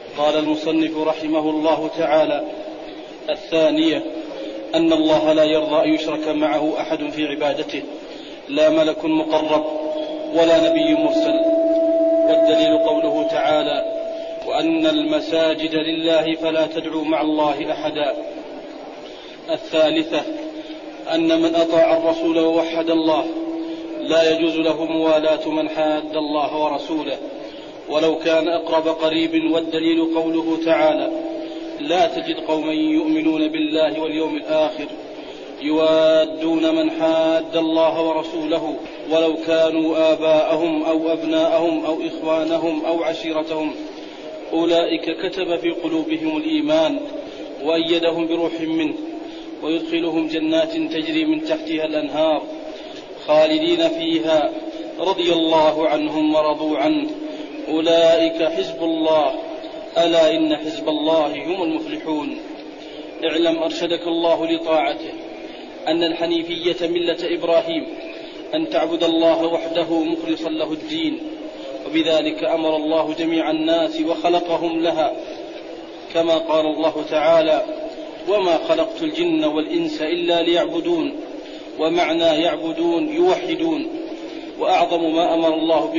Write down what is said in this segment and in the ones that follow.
قال المصنف رحمه الله تعالى: الثانية أن الله لا يرضى أن يشرك معه أحد في عبادته، لا ملك مقرب ولا نبي مرسل. والدليل قوله تعالى: وأن المساجد لله فلا تدعوا مع الله أحدا. الثالثة أن من أطاع الرسول ووحد الله لا يجوز له موالاة من حاد الله ورسوله ولو كان أقرب قريب. والدليل قوله تعالى: لا تجد قوما يؤمنون بالله واليوم الآخر يوادون من حاد الله ورسوله ولو كانوا آباءهم أو أبناءهم أو إخوانهم أو عشيرتهم أولئك كتب في قلوبهم الإيمان وأيدهم بروح منه ويدخلهم جنات تجري من تحتها الأنهار خالدين فيها رضي الله عنهم ورضوا عنه أولئك حزب الله ألا إن حزب الله هم المفلحون. اعلم أرشدك الله لطاعته أن الحنيفية ملة إبراهيم، أن تعبد الله وحده مخلصا له الدين، وبذلك أمر الله جميع الناس وخلقهم لها، كما قال الله تعالى: وما خلقت الجن والإنس إلا ليعبدون. ومعنى يعبدون يوحدون. وأعظم ما أمر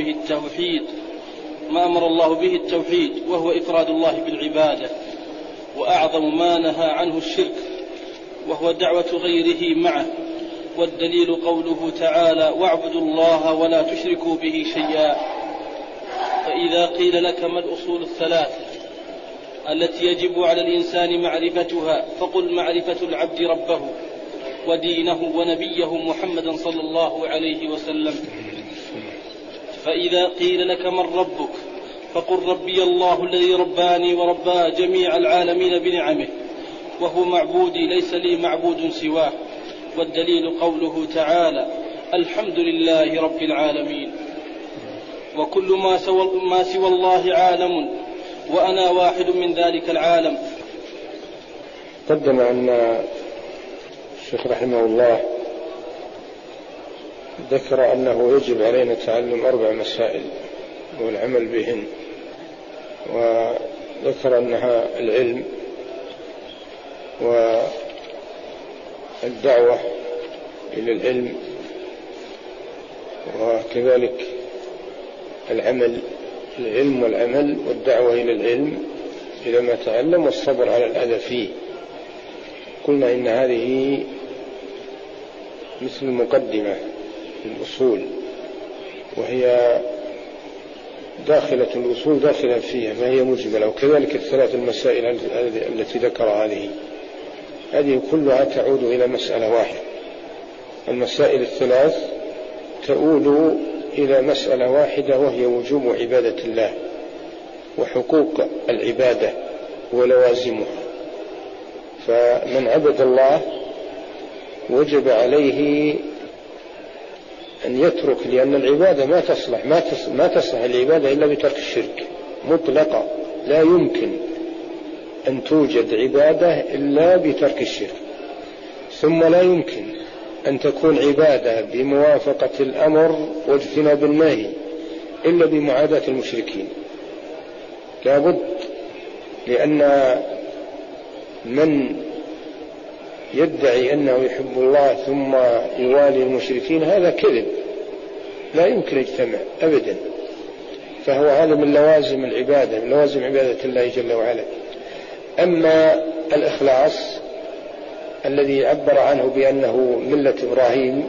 الله به التوحيد وهو إفراد الله بالعبادة، وأعظم ما نهى عنه الشرك وهو دعوة غيره معه. والدليل قوله تعالى: واعبدوا الله ولا تشركوا به شيئا. فإذا قيل لك ما الأصول الثلاثة التي يجب على الإنسان معرفتها، فقل: معرفة العبد ربه ودينه ونبيه محمدا صلى الله عليه وسلم. فإذا قيل لك من ربك، فقل: ربي الله الذي رباني وربى جميع العالمين بنعمه، وهو معبودي ليس لي معبود سواه. والدليل قوله تعالى: الحمد لله رب العالمين. وكل ما سوى الله عالم وأنا واحد من ذلك العالم. قدم أن الشيخ رحمه الله ذكر أنه يجب علينا تعلم 4 مسائل والعمل بهن، وذكر أنها العلم والدعوة إلى العلم، وكذلك العلم والعمل والدعوة إلى العلم إذا ما تعلم، والصبر على الأذى فيه. قلنا إن هذه مثل مقدمة الأصول، وهي داخلة الأصول داخلة فيها، فهي مجملة. وكذلك ال3 المسائل التي ذكرها هذه كلها تعود إلى مسألة واحدة. المسائل ال3 تعود إلى مسألة واحدة، وهي وجوب عبادة الله وحقوق العبادة ولوازمها. فمن عبد الله وجب عليه أن يترك، لأن العبادة ما تصلح العبادة إلا بترك الشرك مطلقا. لا يمكن أن توجد عبادة إلا بترك الشرك، ثم لا يمكن أن تكون عبادة بموافقة الأمر واجتناب النهي إلا بمعاداة المشركين. لابد، لأن من يدعي أنه يحب الله ثم يوالي المشركين هذا كذب، لا يمكن يجتمع أبدا. فهو هذا من لوازم العبادة، من لوازم عبادة الله جل وعلا. أما الإخلاص الذي عبر عنه بأنه ملة إبراهيم،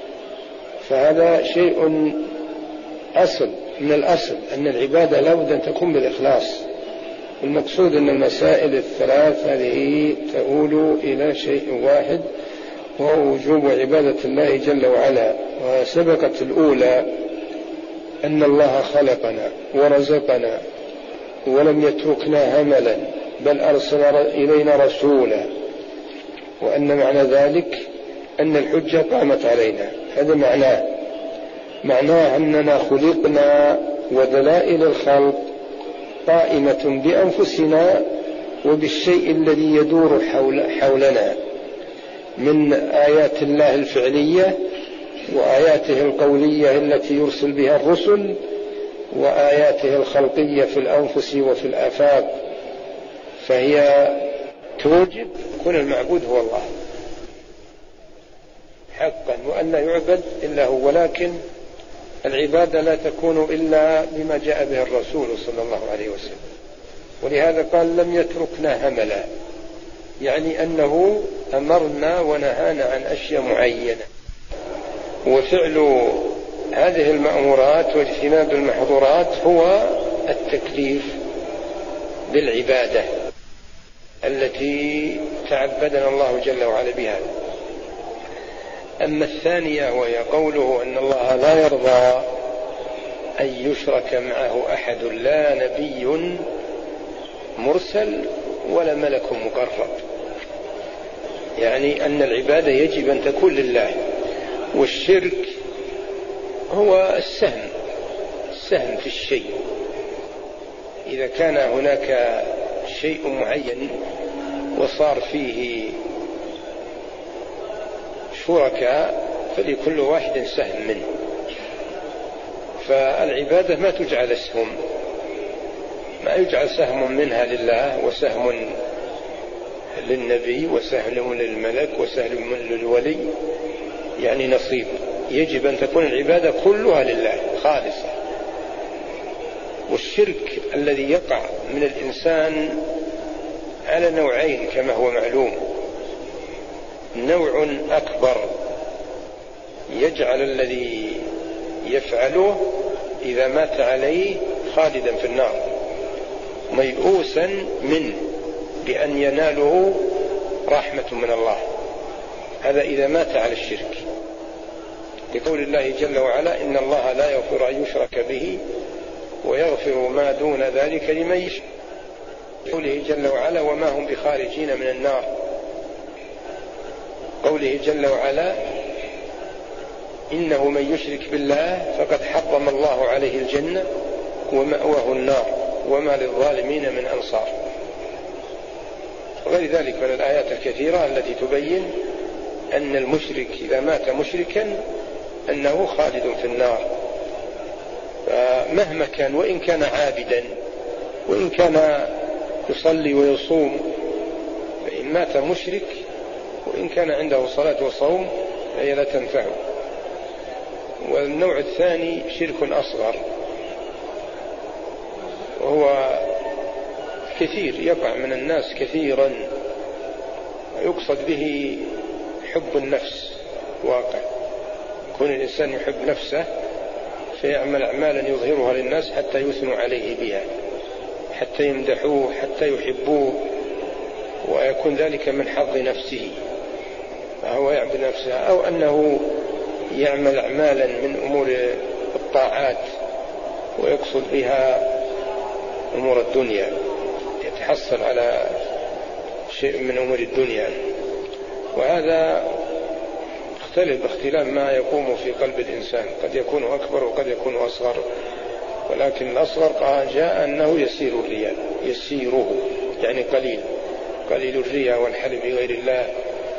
فهذا شيء أصل من الأصل، أن العبادة لا بد أن تكون بالإخلاص. المقصود أن المسائل ال3 هذه تؤول إلى شيء واحد، وهو وجوب عبادة الله جل وعلا. وسبقت الأولى أن الله خلقنا ورزقنا ولم يتركنا هملا، بل أرسل إلينا رسولا، وأن معنى ذلك أن الحجة قامت علينا. هذا معناه أننا خلقنا، ودلائل الخلق قائمة بأنفسنا وبالشيء الذي يدور حولنا من آيات الله الفعلية وآياته القولية التي يرسل بها الرسل، وآياته الخلقية في الأنفس وفي الآفاق فهي توجب كون المعبود هو الله حقا، وأن لا يعبد إلا هو، ولكن العبادة لا تكون إلا بما جاء به الرسول صلى الله عليه وسلم. ولهذا قال لم يتركنا هملا، يعني أنه أمرنا ونهانا عن أشياء معينة، وفعل هذه المأمورات واجتناب المحظورات هو التكليف بالعبادة التي تعبدنا الله جل وعلا بها. أما الثانية وهي قوله أن الله لا يرضى أن يشرك معه أحد، لا نبي مرسل ولا ملك مقرب، يعني أن العبادة يجب أن تكون لله، والشرك هو السهم في الشيء. إذا كان هناك شيء معين وصار فيه شركاء فلكل واحد سهم منه، فالعبادة ما تجعل اسهم، ما يجعل سهم منها لله وسهم للنبي وسهم للملك وسهم للولي، يعني نصيب. يجب أن تكون العبادة كلها لله خالصة. والشرك الذي يقع من الإنسان على نوعين كما هو معلوم: نوع أكبر يجعل الذي يفعله إذا مات عليه خالدا في النار ميؤوسا منه بأن يناله رحمة من الله، هذا إذا مات على الشرك، لقول الله جل وعلا إن الله لا يغفر أن يشرك به ويغفر ما دون ذلك لمن يشاء، قوله جل وعلا وما هم بخارجين من النار، قوله جل وعلا إنه من يشرك بالله فقد حرم الله عليه الجنة ومأواه النار وما للظالمين من أنصار، وغير ذلك من الآيات الكثيرة التي تبين أن المشرك إذا مات مشركا أنه خالد في النار. فمهما كان، وإن كان عابدا وإن كان يصلي ويصوم، فإن مات مشرك وإن كان عنده صلاة وصوم فهي لا تنفعه. والنوع الثاني شرك أصغر، وهو كثير يقع من الناس كثيرا، يقصد به حب النفس. واقع يكون الإنسان يحب نفسه فيعمل أعمالا يظهرها للناس حتى يثنوا عليه بها، حتى يمدحوه، حتى يحبوه، ويكون ذلك من حظ نفسه فهو يعبد نفسه. أو أنه يعمل أعمالا من أمور الطاعات ويقصد بها أمور الدنيا، يتحصل على شيء من أمور الدنيا، وهذا يختلف باختلاف ما يقوم في قلب الإنسان، قد يكون أكبر وقد يكون أصغر، ولكن الأصغر جاء أنه يسير الرياء، يسيره يعني قليل الرياء والحلف بغير الله،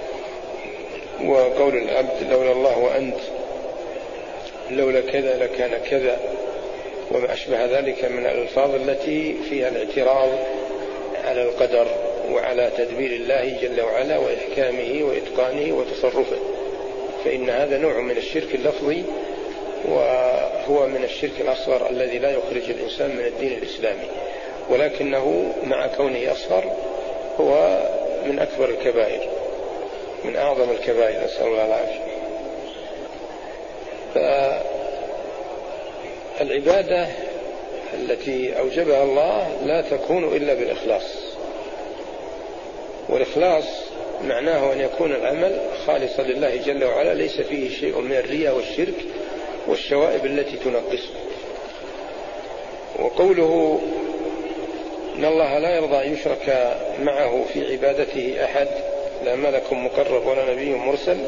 وقول العبد لولا الله وأنت، لولا كذا لكان كذا، وما أشبه ذلك من الألفاظ التي فيها الاعتراض على القدر وعلى تدبير الله جل وعلا وإحكامه وإتقانه وتصرفه، فإن هذا نوع من الشرك اللفظي، وهو من الشرك الأصغر الذي لا يخرج الإنسان من الدين الإسلامي، ولكنه مع كونه أصغر هو من أكبر الكبائر، من أعظم الكبائر، نسأل الله العافية. فالعبادة التي أوجبها الله لا تكون إلا بالإخلاص، والإخلاص معناه أن يكون العمل خالصا لله جل وعلا، ليس فيه شيء من الرياء والشرك والشوائب التي تنقصه. وقوله إن الله لا يرضى أن يشرك معه في عبادته أحد، لا ملك مقرب ولا نبي مرسل،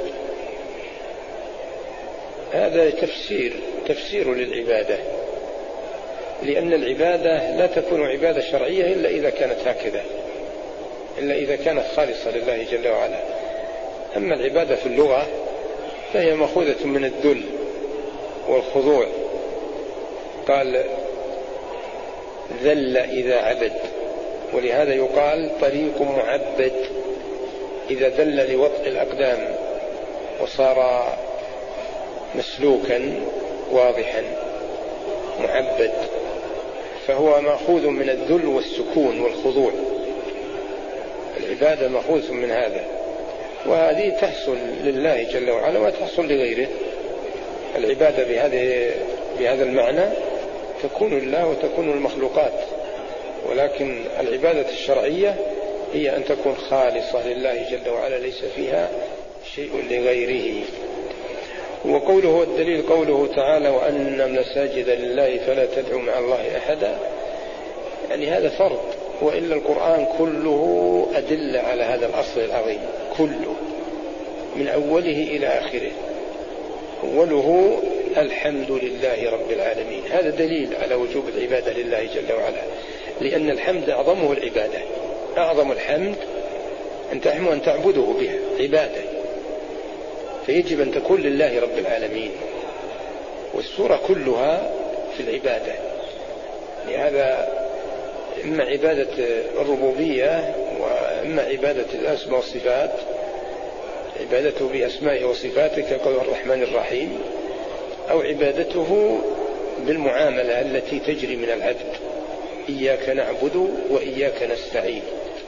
هذا تفسير للعبادة، لأن العبادة لا تكون عبادة شرعية إلا إذا كانت هكذا، إلا إذا كانت خالصة لله جل وعلا. أما العبادة في اللغة فهي مأخوذة من الذل والخضوع، قال ذل إذا عبد، ولهذا يقال طريق معبد إذا دل لوطء الأقدام وصار مسلوكا واضحا معبد، فهو مأخوذ من الذل والسكون والخضوع. العبادة مأخوذ من هذا، وهذه تحصل لله جل وعلا وتحصل لغيره. العبادة بهذا المعنى تكون لله وتكون المخلوقات، ولكن العبادة الشرعية هي أن تكون خالصة لله جل وعلا ليس فيها شيء لغيره. وقوله الدليل قوله تعالى وأن المساجد لله فلا تدعوا مع الله أحدا، يعني هذا فرض، وإلا القرآن كله أدل على هذا الأصل العظيم كله من أوله إلى آخره. أوله الحمد لله رب العالمين، هذا دليل على وجوب العبادة لله جل وعلا، لأن الحمد أعظمه العبادة. أعظم الحمد أن تحمد وأن تعبده بها عبادة، فيجب أن تكون لله رب العالمين، والسورة كلها في العبادة. لهذا إما عبادة الربوبية وإما عبادة الأسماء والصفات، عبادته بأسمائه وصفاته كقول الرحمن الرحيم، أو عبادته بالمعاملة التي تجري من العبد، إياك نعبد وإياك نستعين.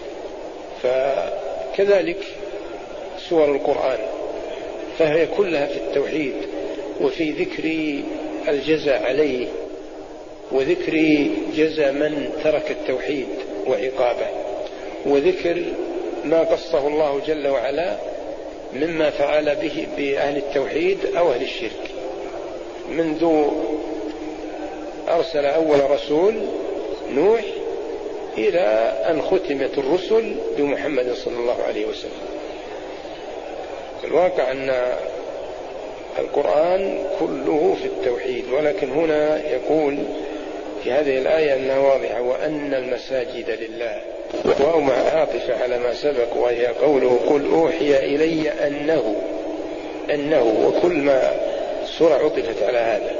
فكذلك سور القرآن فهي كلها في التوحيد، وفي ذكر الجزاء عليه وذكر جزاء من ترك التوحيد وعقابه، وذكر ما قصه الله جل وعلا مما فعل به بأهل التوحيد أو أهل الشرك، منذ أرسل أول رسول نوح إلى أن ختمت الرسل بمحمد صلى الله عليه وسلم. الواقع أن القرآن كله في التوحيد، ولكن هنا يقول في هذه الآية أنها واضحة وأن المساجد لله، وهو مع عاطفة على ما سبق، وهي قوله قل أوحي إلي أنه وكل ما سورة عطفت على هذا.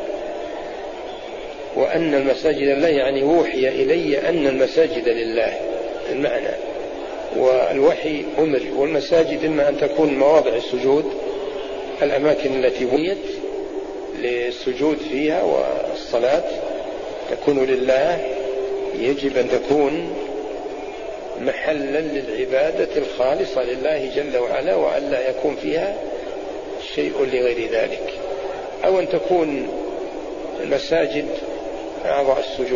وأن المساجد لله يعني أوحي إلي أن المساجد لله المعنى، والوحي أمر. والمساجد إما أن تكون مواضع السجود، الأماكن التي بنيت للسجود فيها والصلاة تكون لله، يجب أن تكون محلا للعبادة الخالصة لله جل وعلا، وأن لا يكون فيها شيء لغير ذلك. أو أن تكون المساجد أعضاء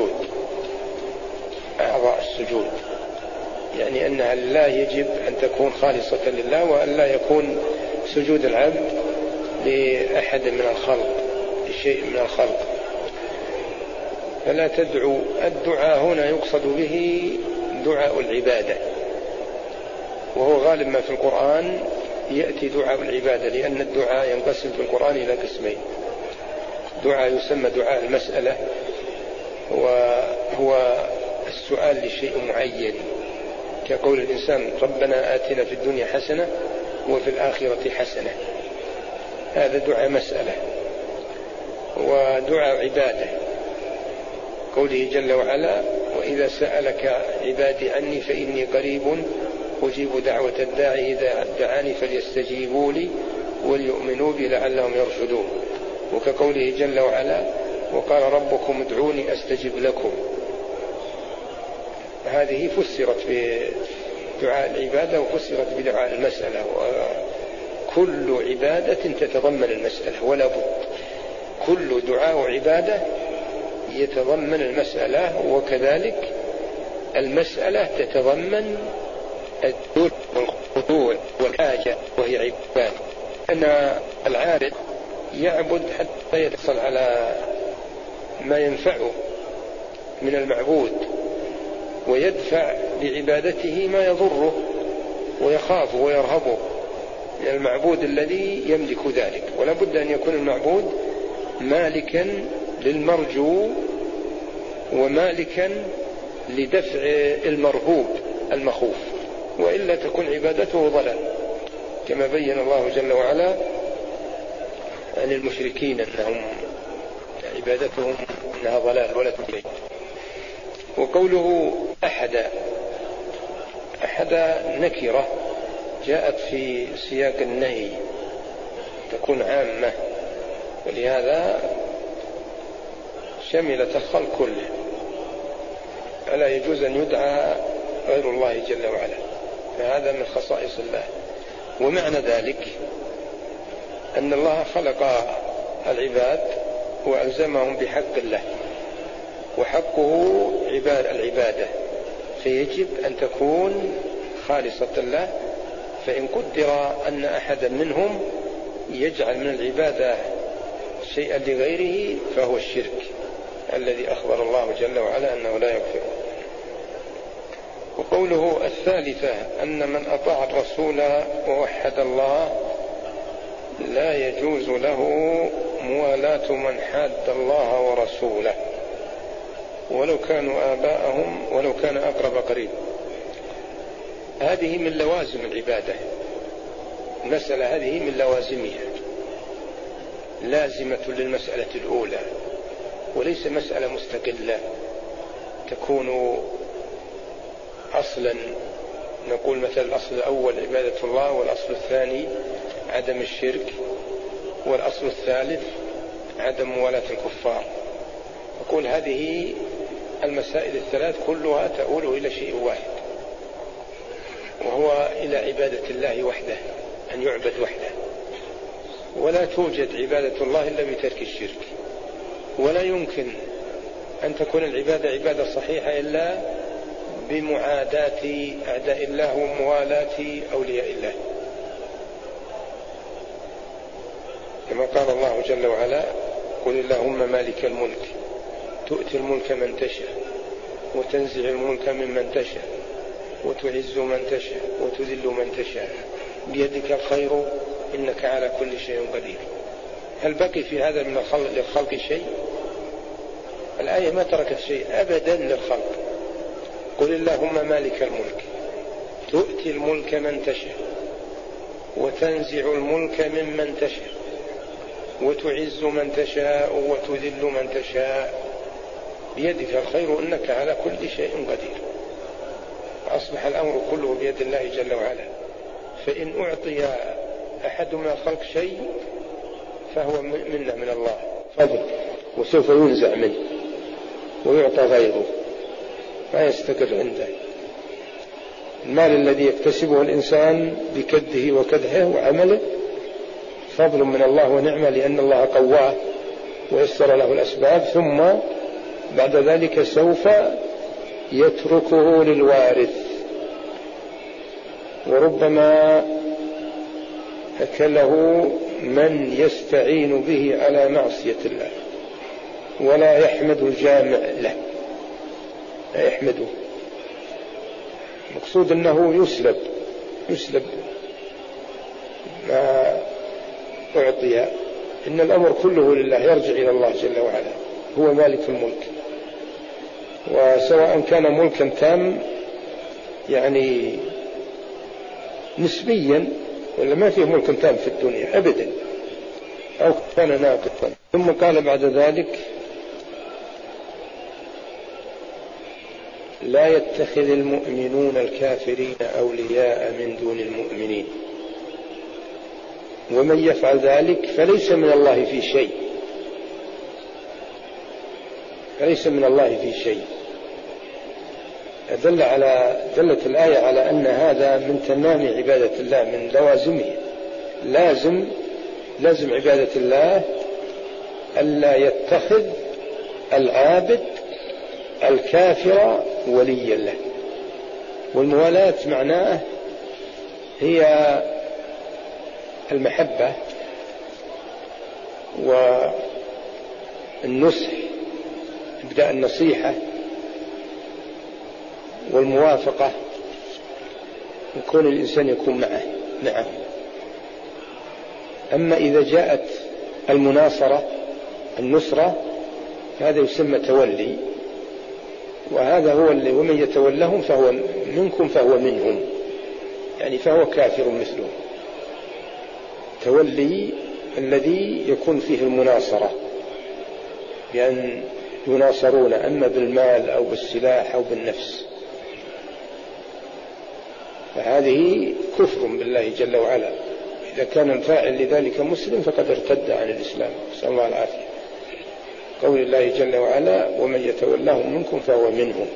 السجود، يعني أنها لله يجب أن تكون خالصة لله، وأن لا يكون سجود العبد لأحد من الخلق، لشيء من الخلق. فلا تدعو، الدعاء هنا يقصد به دعاء العبادة، وهو غالب ما في القرآن يأتي دعاء العبادة، لأن الدعاء ينقسم في القرآن إلى قسمين: دعاء يسمى دعاء المسألة، وهو السؤال لشيء معين، كقول الإنسان ربنا آتنا في الدنيا حسنة وفي الآخرة حسنة، هذا دعاء مسألة. ودعاء عبادة قوله جل وعلا وإذا سألك عبادي عني فإني قريب أجيب دعوة الداعي إذا دعاني فليستجيبوا لي وليؤمنوا بي لعلهم يرشدون. وكقوله جل وعلا وقال ربكم ادعوني أستجب لكم. هذه فسرت بدعاء العبادة وفسرت بدعاء المسألة، وكل عبادة تتضمن المسألة ولا بد، كل دعاء عبادة يتضمن المسألة، وكذلك المسألة تتضمن الذل والخضوع والحاجة وهي عبادة. أن العابد يعبد حتى يتصل على ما ينفعه من المعبود، ويدفع بعبادته ما يضره ويخافه ويرهبه من المعبود الذي يملك ذلك. ولا بد أن يكون المعبود مالكا للمرجو ومالكا لدفع المرهوب المخوف، وإلا تكون عبادته ضلال، كما بين الله جل وعلا عن المشركين أنهم عبادتهم أنها ضلال ولا تنفع. وقوله أحد وحد نكرة جاءت في سياق النهي تكون عامة، ولهذا شملت الخلق كله، فلا يجوز أن يدعى غير الله جل وعلا، فهذا من خصائص الله. ومعنى ذلك أن الله خلق العباد وألزمهم بحق الله، وحقه العبادة، فيجب أن تكون خالصة له. فإن قدر أن أحدا منهم يجعل من العبادة شيئا لغيره فهو الشرك الذي أخبر الله جل وعلا أنه لا يغفر. وقوله الثالثة أن من أطاع الرسول ووحد الله لا يجوز له موالاة من حاد الله ورسوله ولو كانوا آباءهم ولو كان أقرب قريب. هذه من لوازم العبادة، المسألة هذه من لوازمها، لازمة للمسألة الأولى، وليس مسألة مستقلة تكون أصلا. نقول مثلا الأصل الأول عبادة الله، والأصل الثاني عدم الشرك، والأصل الثالث عدم موالاة الكفار. أقول هذه المسائل الثلاث كلها تؤول إلى شيء واحد، وهو إلى عبادة الله وحده، أن يعبد وحده، ولا توجد عبادة الله إلا بترك الشرك، ولا يمكن أن تكون العبادة عبادة صحيحة إلا بمعاداة أعداء الله وموالاة أولياء الله، كما قال الله جل وعلا: قل اللهم مالك الملك تؤتي الملك من تشاء وتنزع الملك ممن تشاء وتعز من تشاء وتذل من تشاء بيدك الخير إنك على كل شيء قدير. هل بقي في هذا من للخلق شيء؟ الآية ما تركت شيء أبدا للخلق. قل اللهم مالك الملك تؤتي الملك من تشاء وتنزع الملك ممن تشاء وتعز من تشاء وتذل من تشاء بيدك الخير إنك على كل شيء قدير. أصبح الأمر كله بيد الله جل وعلا، فإن أعطي أحد من الخلق شيء فهو منه من الله فضل، وسوف ينزع منه ويعطى غيره، ما يستقر عنده. المال الذي يكتسبه الإنسان بكده وكدحه وعمله فضل من الله ونعمة، لأن الله قواه ويسر له الأسباب، ثم بعد ذلك سوف يتركه للوارث، وربما أكله من يستعين به على معصية الله ولا يحمد الجامع له، لا يحمده. مقصود أنه يسلب ما أعطي. إن الأمر كله لله، يرجع إلى الله جل وعلا، هو مالك الملك. وسواء كان ملكا تام يعني نسبيا، ولا ما فيه ملك تام في الدنيا أبدا، أو كان ناقصا. ثم قال بعد ذلك: لا يتخذ المؤمنون الكافرين أولياء من دون المؤمنين، ومن يفعل ذلك فليس من الله في شيء، فليس من الله في شيء. دلت الآية على أن هذا من تمام عبادة الله، من لوازمه. لازم عبادة الله ألا يتخذ العابد الكافر وليا له. والموالاة معناه هي المحبة والنصح، إبداء النصيحة والموافقة، يكون الإنسان يكون معه. أما إذا جاءت النصرة هذا يسمى تولي، وهذا هو اللي ومن يتولهم فهو منكم فهو منهم، يعني فهو كافر مثله. تولي الذي يكون فيه المناصرة، بأن يناصرون، أما بالمال أو بالسلاح أو بالنفس. فهذه كفر بالله جل وعلا. إذا كان الفاعل لذلك مسلم فقد ارتد عن الإسلام، نسأل الله العافية. قول الله جل وعلا ومن يتولهم منكم فهو منهم.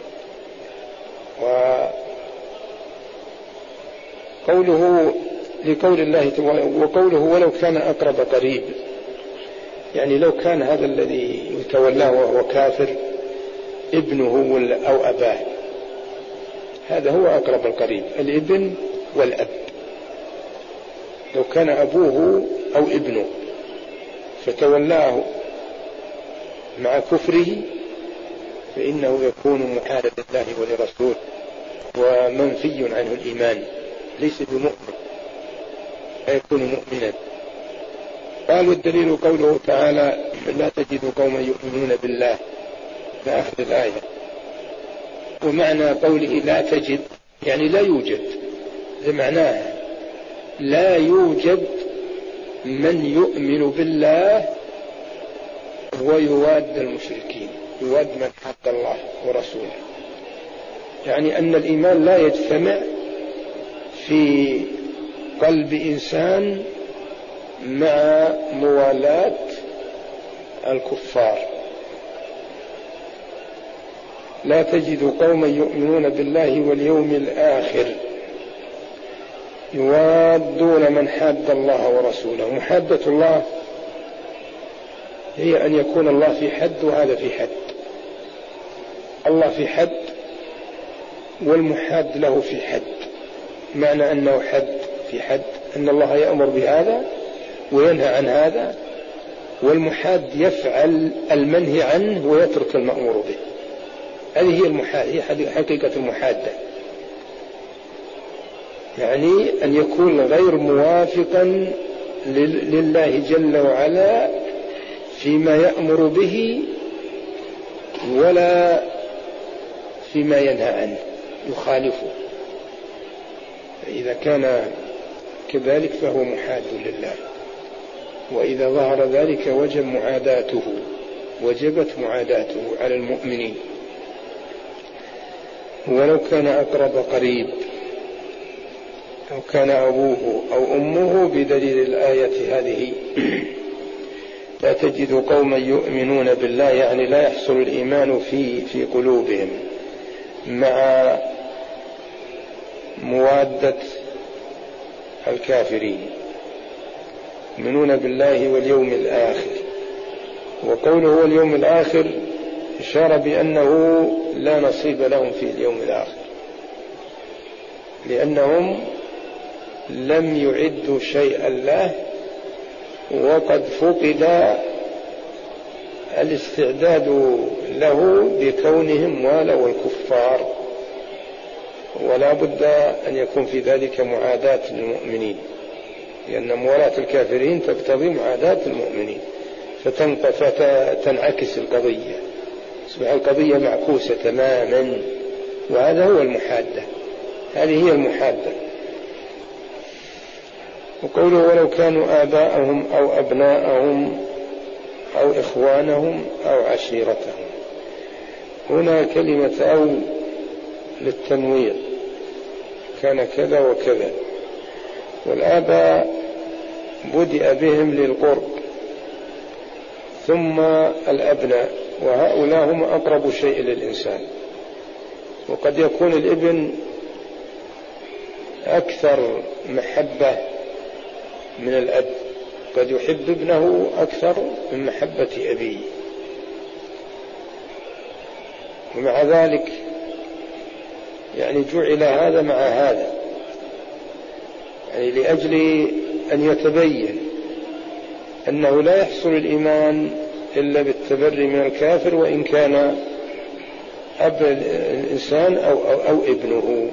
وقوله لقول الله وقوله ولو كان أقرب قريب، يعني لو كان هذا الذي يتولاه وهو كافر ابنه أو أباه، هذا هو أقرب القريب، الابن والأب. لو كان أبوه أو ابنه فتولاه مع كفره فإنه يكون محارب لله ولرسوله ومنفي عنه الإيمان، ليس بمؤمن فيكون مؤمنا. قال والدليل قوله تعالى لا تجد قوما يؤمنون بالله لآخر الآية. ومعنى قوله لا تجد يعني لا يوجد، بمعناه لا يوجد من يؤمن بالله ويواد المشركين، يواد من حد الله ورسوله. يعني أن الإيمان لا يجتمع في قلب إنسان مع موالاة الكفار. لا تجد قوما يؤمنون بالله واليوم الآخر يوادون من حاد الله ورسوله. محادة الله هي أن يكون الله في حد وهذا في حد، الله في حد والمحاد له في حد. معنى أنه حد في حد أن الله يأمر بهذا وينهى عن هذا، والمحاد يفعل المنهي عنه ويترك المأمور به. هذه هي المحاد، هي حقيقة المحادة، يعني أن يكون غير موافقا لله جل وعلا فيما يأمر به ولا فيما ينهى عنه، يخالفه. فإذا كان كذلك فهو محاد لله، وإذا ظهر ذلك وجبت معاداته على المؤمنين. ولو كان أقرب قريب أو كان أبوه أو أمه بدليل الآية هذه لا تجد قوما يؤمنون بالله، يعني لا يحصل الإيمان في قلوبهم مع موادة الكافرين، يؤمنون بالله واليوم الآخر. وقوله هو اليوم الآخر إشارة بأنه لا نصيب لهم في اليوم الآخر، لأنهم لم يعدوا شيئا له، وقد فقد الاستعداد له بكونهم والوا الكفار، ولا بد أن يكون في ذلك معاداة للمؤمنين، لأن موالاة الكافرين تقتضي معاداة المؤمنين، فتنعكس القضية، تصبح القضية معكوسة تماما. وهذا هو المحادة، هذه هي المحادة. وقوله ولو كانوا آباءهم أو أبناءهم أو إخوانهم أو عشيرتهم، هنا كلمة أو للتنويع، كان كذا وكذا. والآباء بدأ بهم للقرب ثم الأبناء، وهؤلاء هم أقرب شيء للإنسان. وقد يكون الابن أكثر محبة من الأب، قد يحب ابنه أكثر من محبة أبيه، ومع ذلك يعني جعل هذا مع هذا، يعني لأجل أن يتبين أنه لا يحصل الإيمان إلا بالتبري من الكافر، وإن كان أب الإنسان أو ابنه،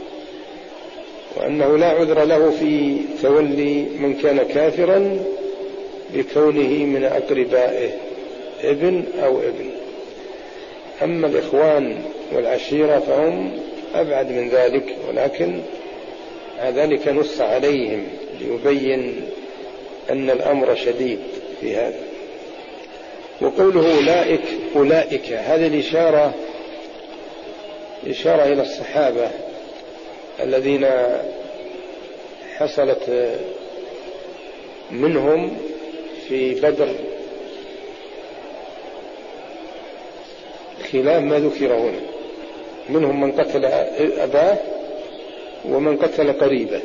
وأنه لا عذر له في تولي من كان كافرا بكونه من أقربائه ابن أو ابن. أما الإخوان والعشيرة فهم أبعد من ذلك، ولكن ذلك نص عليهم ليبين أن الأمر شديد في هذا. وقوله أولئك هذه الإشارة إلى الصحابة الذين حصلت منهم في بدر خلاف ما ذكر هنا، منهم من قتل أباه ومن قتل قريبه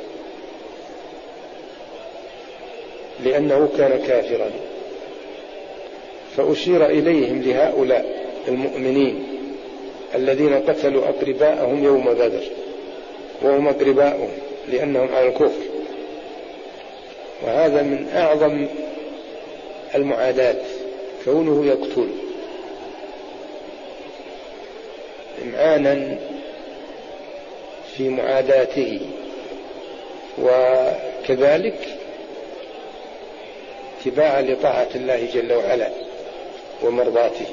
لأنه كان كافرا، فأشير إليهم لهؤلاء المؤمنين الذين قتلوا أقرباءهم يوم بدر، وهم أقرباءهم لأنهم على الكفر. وهذا من أعظم المعاداة، كونه يقتل إمعانا في معاداته، وكذلك اتباعا لطاعة الله جل وعلا ومرضاته.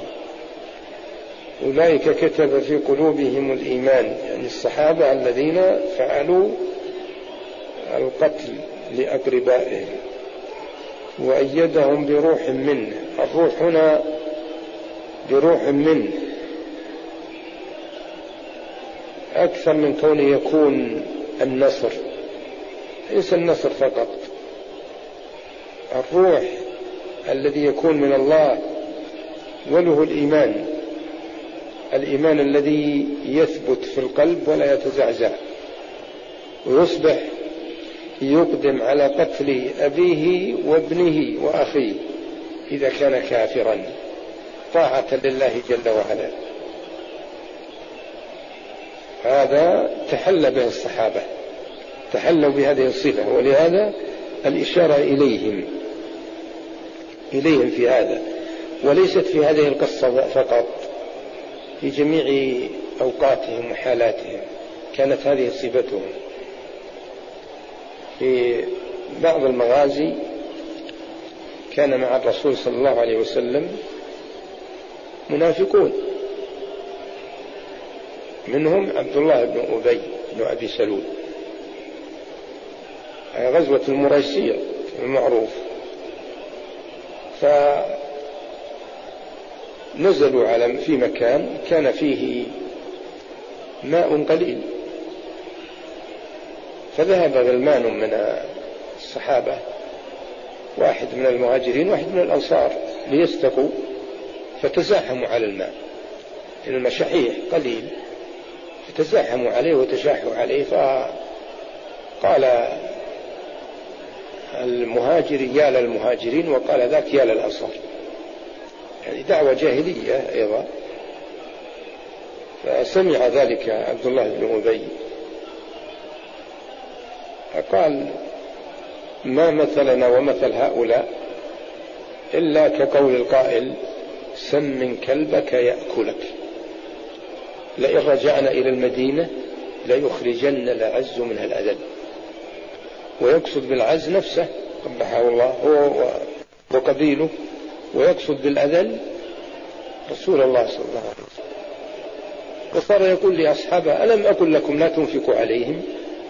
أولئك كتب في قلوبهم الإيمان، يعني الصحابة الذين فعلوا القتل لأقربائهم، وأيدهم بروح منه. الروح هنا بروح منه أكثر من كونه يكون النصر، ليس النصر فقط، الروح الذي يكون من الله، وله الإيمان الذي يثبت في القلب ولا يتزعزع، ويصبح يقدم على قتل أبيه وابنه وأخيه إذا كان كافرا طاعة لله جل وعلا. هذا تحلى به الصحابة، تحلوا بهذه الصفة، ولهذا الإشارة إليهم في هذا، وليست في هذه القصة فقط، في جميع أوقاتهم وحالاتهم كانت هذه صفتهم. في بعض المغازي كان مع الرسول صلى الله عليه وسلم منافقون، منهم عبد الله بن أبي بن أبي سلول، غزوة المريسية المعروف. فنزلوا في مكان كان فيه ماء قليل، فذهب غلمان من الصحابة، واحد من المهاجرين واحد من الأنصار، ليستقوا، فتزاحموا على الماء، الماء شحيح قليل، فتزاحموا عليه وتشاحوا عليه. فقال المهاجر يا للمهاجرين، وقال ذاك يا للأنصار، يعني دعوة جاهلية أيضا. فسمع ذلك عبد الله بن أبي، فقال ما مثلنا ومثل هؤلاء إلا كقول القائل سمن كلبك يأكلك، لئن رجعنا إلى المدينة ليخرجن الأعز منها الأذل. ويقصد بالعز نفسه قبحه الله هو وقبيله، ويقصد بالأذل رسول الله صلى الله عليه وسلم. وصار يقول لأصحابه ألم أقل لكم لا تنفقوا عليهم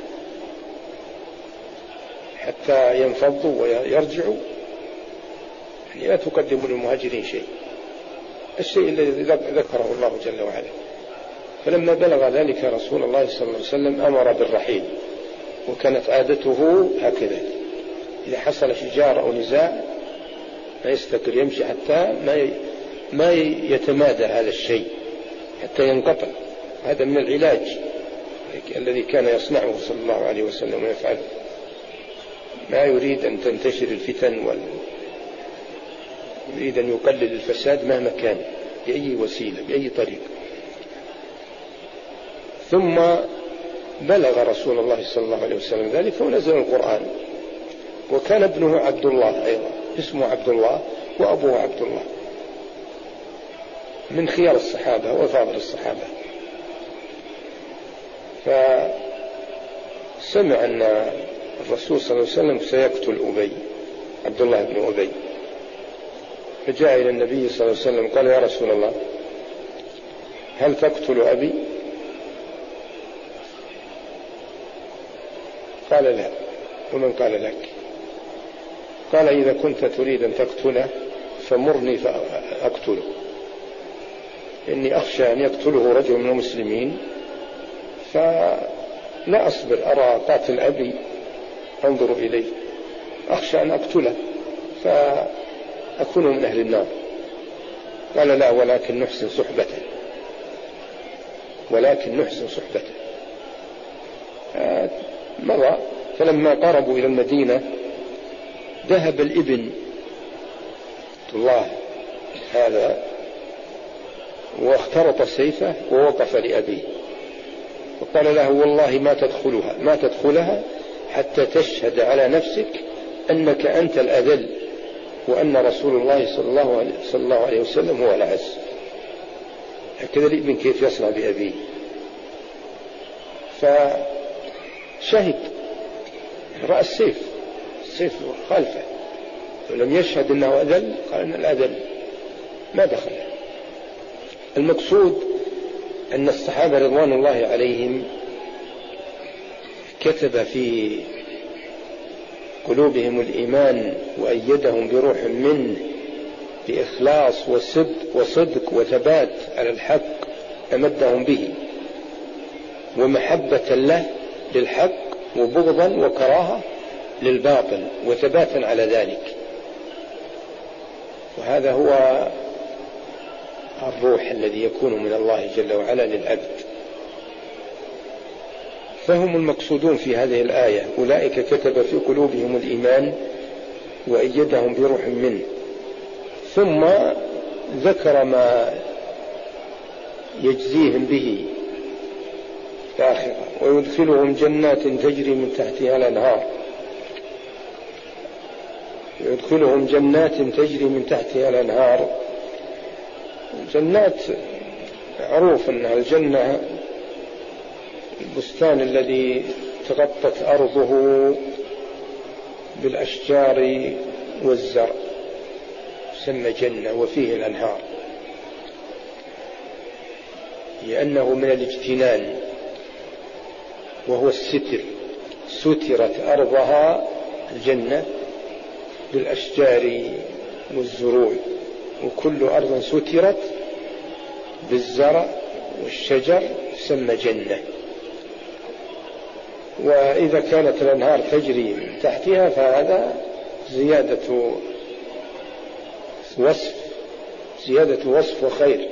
حتى ينفضوا ويرجعوا، يعني لا تقدموا للمهاجرين شيء، الشيء الذي ذكره الله جل وعلا. فلما بلغ ذلك رسول الله صلى الله عليه وسلم أمر بالرحيل، وكانت عادته هكذا، إذا حصل شجار أو نزاع ما يستقر، يمشي حتى ما يتمادى هذا الشيء حتى ينقطع. هذا من العلاج الذي كان يصنعه صلى الله عليه وسلم ويفعله، ما يريد أن تنتشر الفتن يريد أن يقلل الفساد مهما كان، بأي وسيلة بأي طريق. ثم بلغ رسول الله صلى الله عليه وسلم ذلك ونزل القرآن. وكان ابنه عبد الله أيضا، اسمه عبد الله وأبوه عبد الله، من خيار الصحابة وفاضل الصحابة. فسمع أن الرسول صلى الله عليه وسلم سيقتل أبي، عبد الله بن أبي، فجاء إلى النبي صلى الله عليه وسلم قال يا رسول الله هل تقتل أبي؟ قال لا. ومن قال لك؟ قال إذا كنت تريد أن تقتله فمرني فأقتله، إني أخشى أن يقتله رجل من المسلمين لا أصبر، أرى قاتل أبي أنظر إليه أخشى أن أقتله فأكون من أهل النار. قال لا، ولكن نحسن صحبته، ولكن نحسن صحبته. مضى، فلما قربوا إلى المدينة ذهب الابن الله هذا واخترط سيفه ووقف لأبيه وقال له والله ما تدخلها حتى تشهد على نفسك أنك أنت الأذل وأن رسول الله صلى الله عليه وسلم هو الأعز. هكذا الابن كيف يصنع بأبيه. فشهد، رأى السيف خلفه ولم يشهد أنه أذل، قال أن الأذل ما دخل. المقصود أن الصحابة رضوان الله عليهم كتب في قلوبهم الإيمان وأيدهم بروح منه بإخلاص وصدق وثبات على الحق أمدهم به، ومحبة له للحق وبغضا وكراهة للباطل وثباتا على ذلك. وهذا هو الروح الذي يكون من الله جل وعلا للعبد. فهم المقصودون في هذه الآية، أولئك كتب في قلوبهم الإيمان وأيدهم بروح منه. ثم ذكر ما يجزيهم به في الآخرة، ويدخلهم جنات تجري من تحتها الأنهار، يدخلهم جنات تجري من تحتها الأنهار. جنات معروف أنها الجنة البستان الذي تغطت أرضه بالأشجار والزرع يسمى جنة، وفيه الأنهار، لأنه من الاجتنان وهو الستر، سترت أرضها الجنة بالأشجار والزروع، وكل أرض سترت بالزرع والشجر تسمى جنة. وإذا كانت الأنهار تجري من تحتها فهذا زيادة وصف وخير.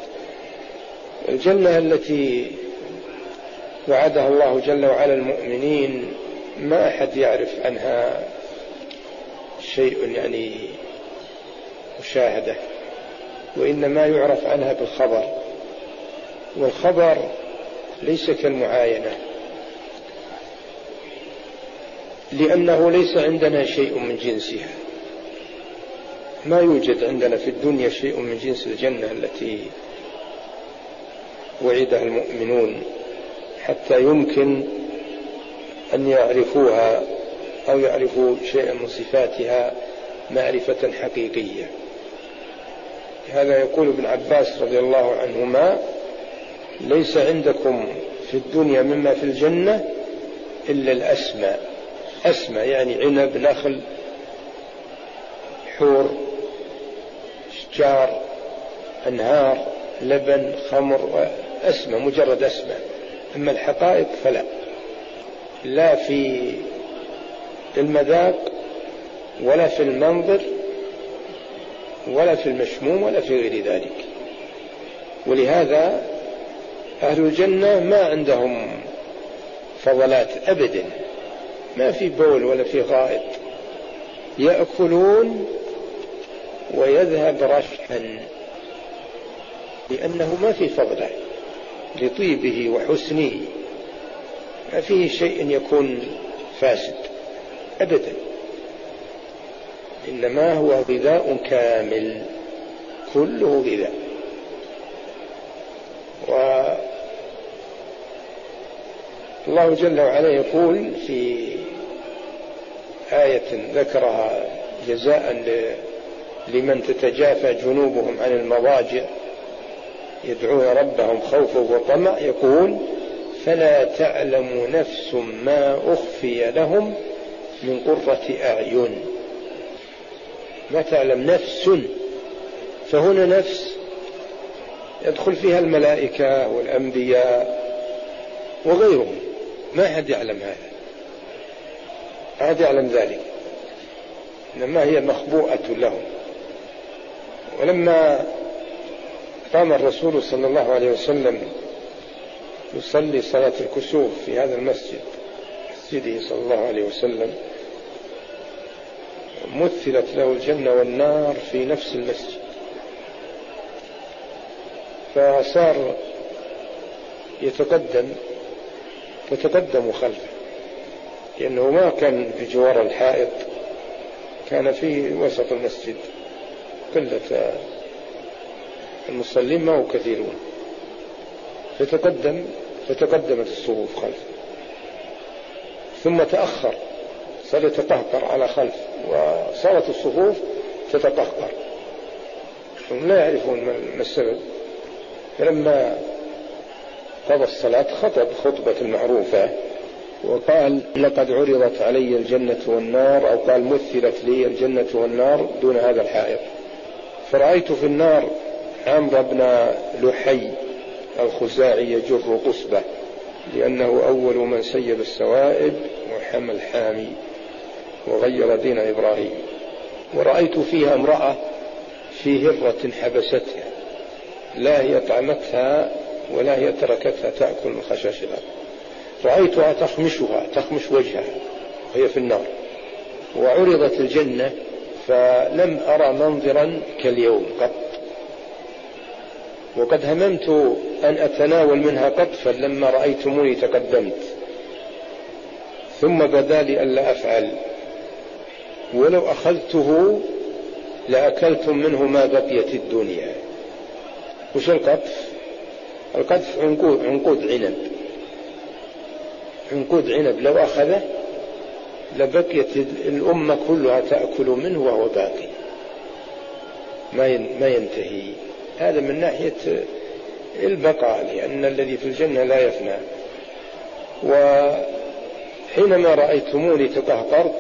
الجنة التي وعدها الله جل وعلا المؤمنين ما أحد يعرف عنها شيء يعني مشاهدة، وإنما يعرف عنها بالخبر، والخبر ليس كالمعاينة، لأنه ليس عندنا شيء من جنسها. ما يوجد عندنا في الدنيا شيء من جنس الجنة التي وعدها المؤمنون حتى يمكن أن يعرفوها أو يعرفوا شيئا من صفاتها معرفة حقيقية. هذا يقول ابن عباس رضي الله عنهما: ليس عندكم في الدنيا مما في الجنة إلا الأسماء. أسماء يعني عنب، نخل، حور، شجار، أنهار، لبن، خمر، أسماء، مجرد أسماء. أما الحقائق فلا، لا في المذاق ولا في المنظر ولا في المشموم ولا في غير ذلك. ولهذا أهل الجنة ما عندهم فضلات أبدا، ما في بول ولا في غائط، يأكلون ويذهب رشحا، لأنه ما في فضله لطيبه وحسنه، ما فيه شيء يكون فاسد أبدا، إنما هو غذاء كامل، كله غذاء. والله جل وعلا يقول في آية ذكرها جزاء لمن تتجافى جنوبهم عن المضاجع يدعون ربهم خوفا وطمعا، يقول: فلا تعلم نفس ما أخفي لهم من قرة أعين. ما تعلم نفس، فهنا نفس يدخل فيها الملائكة والأنبياء وغيرهم، ما أحد يعلم هذا، ما أحد يعلم ذلك، إنما هي مخبوءة لهم. ولما قام الرسول صلى الله عليه وسلم يصلي صلاة الكسوف في هذا المسجد، مسجده صلى الله عليه وسلم، مثلت له الجنة والنار في نفس المسجد، فصار يتقدم خلفه، لأنه ما كان في جوار الحائط، كان في وسط المسجد، قلة المصلين ما هو كثيرون، فتقدمت الصفوف خلفه، ثم تأخر، صار يتقهقر على خلف، وصارت الصفوف تتقهقر، هم لا يعرفون ما السبب. فلما قضى الصلاة خطب خطبة المعروفة وقال: لقد عرضت علي الجنة والنار، أو قال: مثلت لي الجنة والنار دون هذا الحائط، فرأيت في النار عمرو بن لحي الخزاعي يجر قصبة، لأنه أول من سيب السوائب وحمى الحامي وغير دين إبراهيم. ورأيت فيها امرأة في هرة حبستها، لا هي طعمتها ولا هي تركتها تأكل من خشاش الأرض، رأيتها تخمش وجهها وهي في النار. وعرضت الجنة فلم أرى منظرا كاليوم قط، وقد هممت أن أتناول منها قط، فلما رأيتموني تقدمت، ثم بدا لي ألا أفعل، ولو أخذته لأكلتم منه ما بقيت الدنيا. وش القطف؟ القطف عنقود عنب لو أخذه لبقيت الأمة كلها تأكل منه وهو باقي ما ينتهي. هذا من ناحية البقاء، لأن الذي في الجنة لا يفنى. وحينما رأيتموني تقهقرت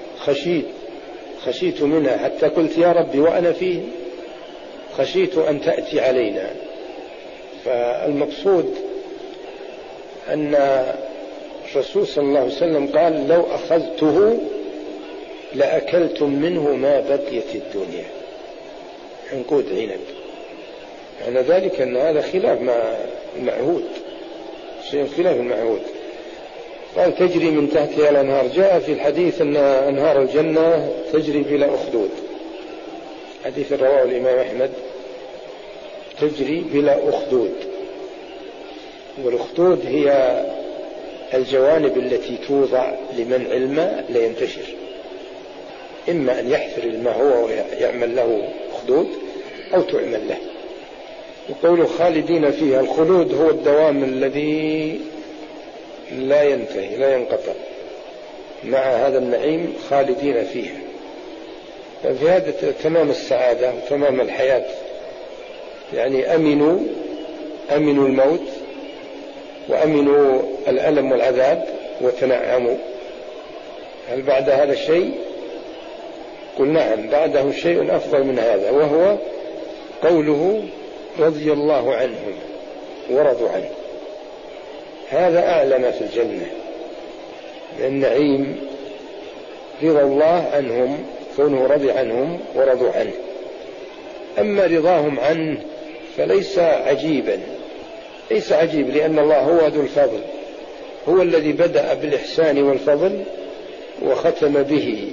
خشيت منها، حتى قلت: يا ربي وأنا فيه، خشيت أن تأتي علينا. فالمقصود أن الرسول صلى الله عليه وسلم قال: لو أخذته لأكلتم منه ما بقيت الدنيا، عنقود عنب. معنى ذلك أن هذا خلاف المعهود، شيء خلاف المعهود. قال: تجري من تحتها الأنهار. جاء في الحديث أن أنهار الجنة تجري بلا أخدود، حديث رواه الإمام أحمد، تجري بلا أخدود. والأخدود هي الجوانب التي توضع لمنع الماء لا ينتشر، إما أن يحفر الماء هو ويعمل له أخدود، أو تعمل له. وقوله خالدين فيها، الخلود هو الدوام الذي لا ينتهي لا ينقطع، مع هذا النعيم خالدين فيها. ففي هذا تمام السعادة وتمام الحياة، يعني أمنوا الموت وأمنوا الألم والعذاب وتنعموا. هل بعد هذا الشيء؟ قل نعم، بعده شيء أفضل من هذا، وهو قوله: رضي الله عنهم ورضوا عنه. هذا أعلى ما في الجنة من النعيم، رضا الله عنهم، كونه رضي عنهم ورضوا عنه. أما رضاهم عنه فليس عجيبا، ليس عجيب، لأن الله هو ذو الفضل، هو الذي بدأ بالإحسان والفضل وختم به.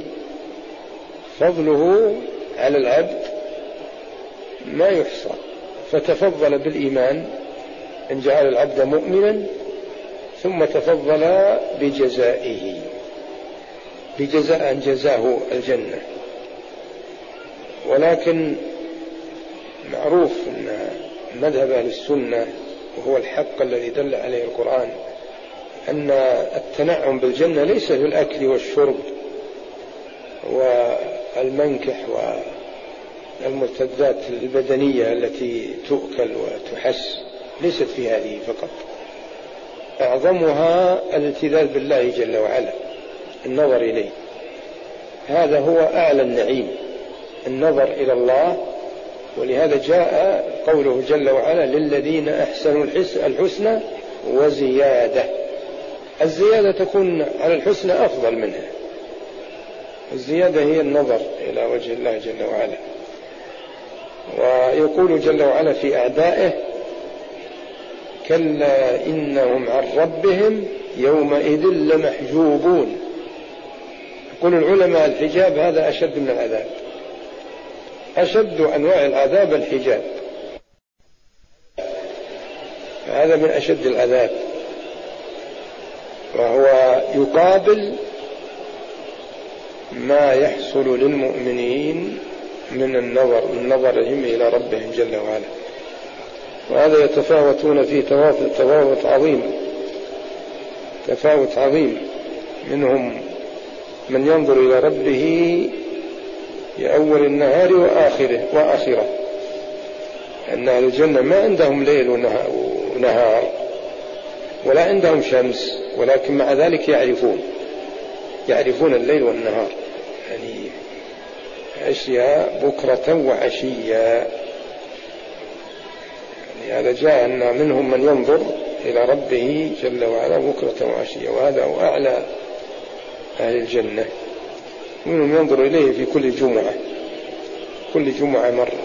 فضله على العبد ما يحصى، فتفضل بالإيمان أن جعل العبد مؤمنا، ثم تفضل بجزاء أن جزاه الجنة. ولكن معروف أن مذهب أهل السنة، وهو الحق الذي دل عليه القرآن، أن التنعم بالجنة ليس في الأكل والشرب والمنكح والمرتدات البدنية التي تؤكل وتحس، ليست في هذه فقط، أعظمها الالتذاذ بالله جل وعلا، النظر إليه. هذا هو أعلى النعيم، النظر إلى الله. ولهذا جاء قوله جل وعلا: للذين أحسنوا الحسنى وزيادة. الزيادة تكون على الحسنى أفضل منها. الزيادة هي النظر إلى وجه الله جل وعلا. ويقول جل وعلا في أعدائه: كلا إنهم عن ربهم يومئذ لمحجوبون. يقول العلماء: الحجاب هذا أشد من العذاب، أشد أنواع العذاب الحجاب، هذا من أشد العذاب، وهو يقابل ما يحصل للمؤمنين من نظرهم إلى ربهم جل وعلا. وهذا يتفاوتون فيه تفاوت عظيم. منهم من ينظر إلى ربه في أول النهار وآخره، أن أهل الجنة ما عندهم ليل ونهار ولا عندهم شمس، ولكن مع ذلك يعرفون الليل والنهار، يعني أشياء بكرة وعشية. يعني هذا جاء أن منهم من ينظر إلى ربه جل وعلا بكرة وعشية، وهذا هو أعلى أهل الجنة. منهم ينظر إليه في كل جمعة مرة.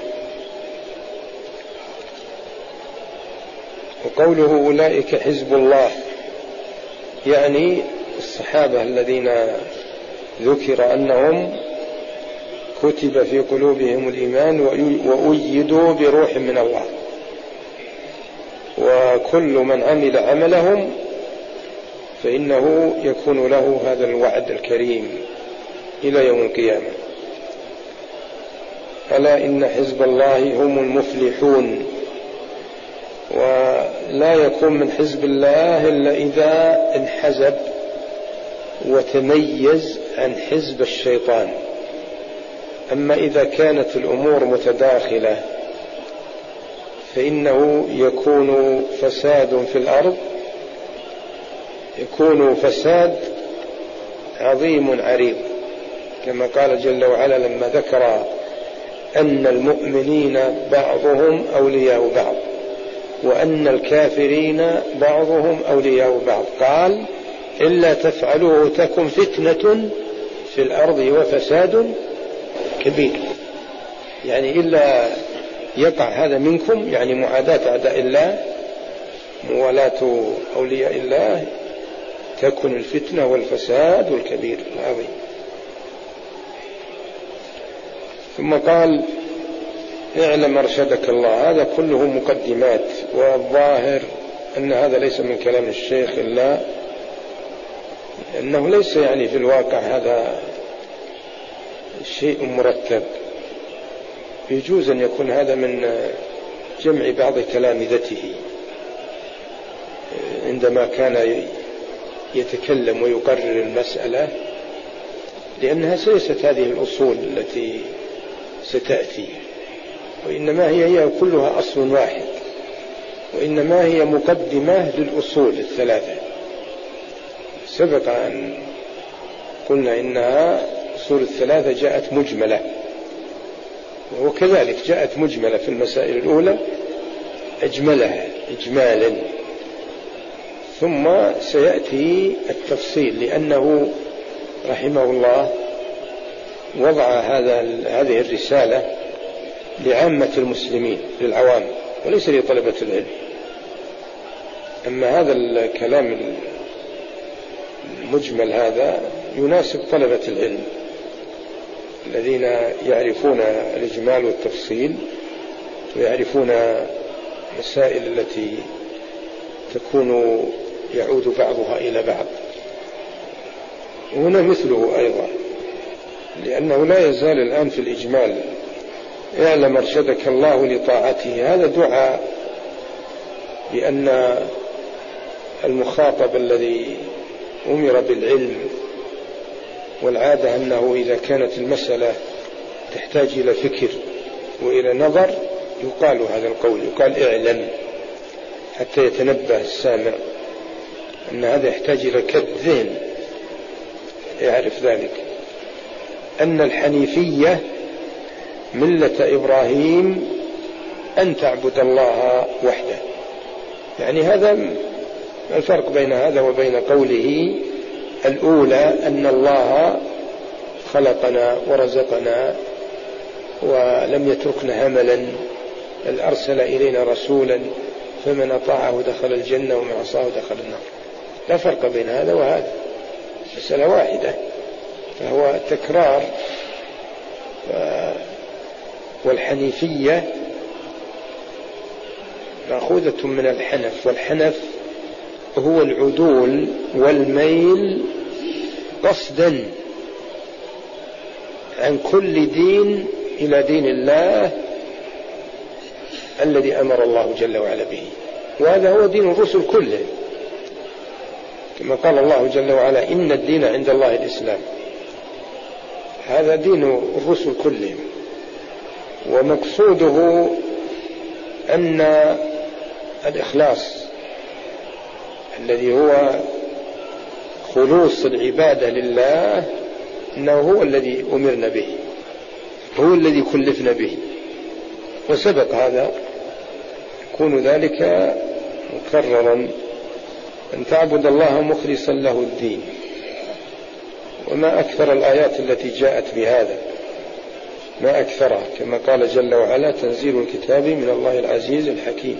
وقوله أولئك حزب الله، يعني الصحابة الذين ذكر أنهم كتب في قلوبهم الإيمان وأيدوا بروح من الله، وكل من عمل عملهم فإنه يكون له هذا الوعد الكريم إلى يوم القيامة. ألا إن حزب الله هم المفلحون. ولا يكون من حزب الله إلا إذا انحزب وتميز عن حزب الشيطان. أما إذا كانت الأمور متداخلة فإنه يكون فساد في الأرض، يكون فساد عظيم عريض، كما قال جل وعلا لما ذكر أن المؤمنين بعضهم أولياء بعض وأن الكافرين بعضهم أولياء بعض، قال: إلا تفعلوه تكن فتنة في الأرض وفساد كبير. يعني إلا يقع هذا منكم، يعني معاداة أعداء الله، موالاة أولياء الله، تكن الفتنة والفساد والكبير العظيم. ثم قال: اعلم أرشدك الله. هذا كله مقدمات، والظاهر أن هذا ليس من كلام الشيخ، إلا أنه ليس يعني في الواقع هذا شيء مرتب. يجوز أن يكون هذا من جمع بعض تلامذته عندما كان يتكلم ويقرر المسألة، لأنها ليست هذه الأصول التي ستأتي، وإنما هي كلها أصل واحد، وإنما هي مقدمة للأصول الثلاثة. سبق أن قلنا إنها أصول الثلاثة جاءت مجملة، وكذلك جاءت مجملة في المسائل الأولى، أجملها إجمالا، ثم سيأتي التفصيل، لأنه رحمه الله وضع هذه الرسالة لعامة المسلمين، للعوام، وليس لطلبة العلم. أما هذا الكلام المجمل هذا يناسب طلبة العلم الذين يعرفون الإجمال والتفصيل، ويعرفون مسائل التي تكون يعود بعضها إلى بعض. وهنا مثله أيضا، لأنه لا يزال الآن في الإجمال: اعلم أرشدك الله لطاعته. هذا دعاء، لأن المخاطب الذي أمر بالعلم، والعادة أنه إذا كانت المسألة تحتاج إلى فكر وإلى نظر يقال هذا القول، يقال اعلم، حتى يتنبه السامع أن هذا يحتاج إلى كد ذهن يعرف ذلك، أن الحنيفية ملة إبراهيم أن تعبد الله وحده. يعني هذا الفرق بين هذا وبين قوله الأولى أن الله خلقنا ورزقنا ولم يتركنا هملا، بل أرسل إلينا رسولا فمن أطاعه دخل الجنة ومن عصاه دخل النار. لا فرق بين هذا وهذا، مسألة واحدة، فهو تكرار. والحنيفية مأخوذة من الحنف، والحنف هو العدول والميل قصدا عن كل دين إلى دين الله الذي أمر الله جل وعلا به، وهذا هو دين الرسل كله، كما قال الله جل وعلا إن الدين عند الله الإسلام. هذا دين الرسل كلهم، ومقصوده أن الإخلاص الذي هو خلوص العبادة لله إنه هو الذي أمرنا به، هو الذي كلفنا به، وسبق هذا يكون ذلك مكررا، أن تعبد الله مخلصا له الدين. وما أكثر الآيات التي جاءت بهذا، ما أكثرها، كما قال جل وعلا تنزيل الكتاب من الله العزيز الحكيم،